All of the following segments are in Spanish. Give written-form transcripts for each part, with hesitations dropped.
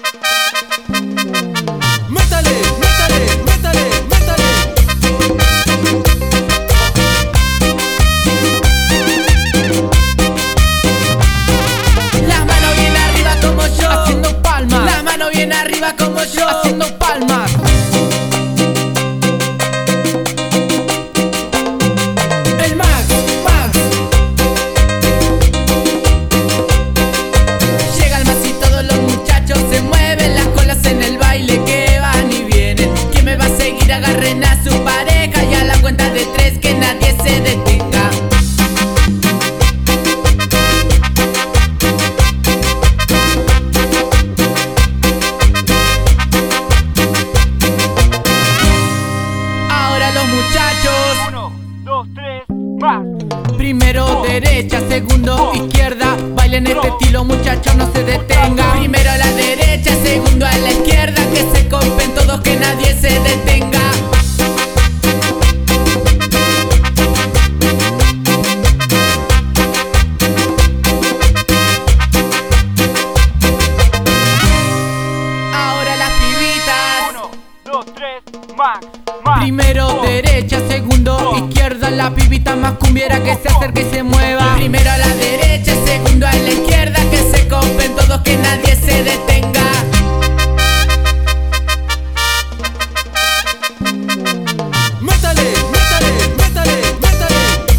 Métale, métale, métale, métale. Las manos bien arriba como yo, haciendo palmas. Las manos bien arriba como yo, haciendo palmas. El Max, Max. Llega el Max y todos los muchachos se mueven, las colas en el baile que van y vienen. ¿Quién me va a seguir? Agarren a su pareja y a la cuenta de 3 que nadie se detenga. Ahora los muchachos, 1, 2, 3, más. primero derecha, segundo izquierda. Bailen este estilo, muchachos, no se detenga. Primero a la derecha, segundo a la izquierda. Que se copen todos, que nadie se detenga. Ahora las pibitas. 1, 2, 3, más. Más. Primero derecha, segundo izquierda. La pibita más cumbiera que se acerque y se mueva. Primero a la derecha, segundo a la izquierda. Que se copen todos, que nadie se detenga. Métale, métale, métale, métale.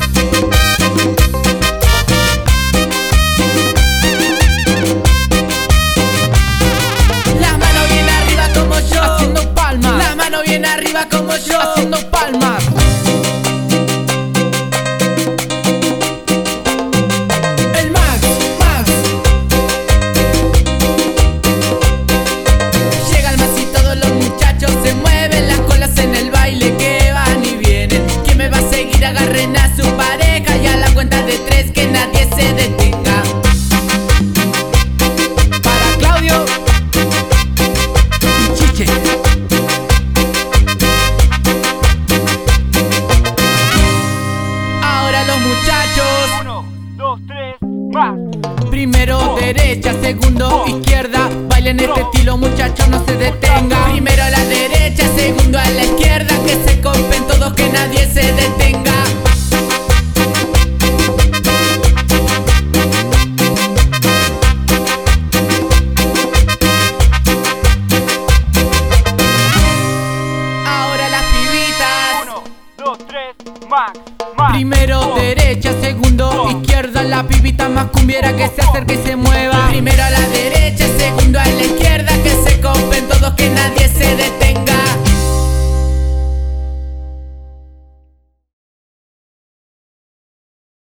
Las manos bien arriba como yo, haciendo palmas. Las manos bien arriba como yo, haciendo palmas. El Max, Max. Llega el Max y todos los muchachos se mueven, las colas en el baile que van y vienen. ¿Quién me va a seguir? Agarren a su pareja y a la cuenta de 3 que nadie se detenga. Para Claudio y Chiche. Ahora los muchachos. 1, 2, 3, más. Primero derecha, segundo izquierda. Bailen este estilo, muchachos, no se detenga. Primero a la derecha, segundo a la izquierda. Que se copen todos, que nadie se detenga. Ahora las pibitas. 1, 2, 3, más. Más. Primero derecha, segundo izquierda. La pibita más cumbiera que se acerque y se mueva. Primero a la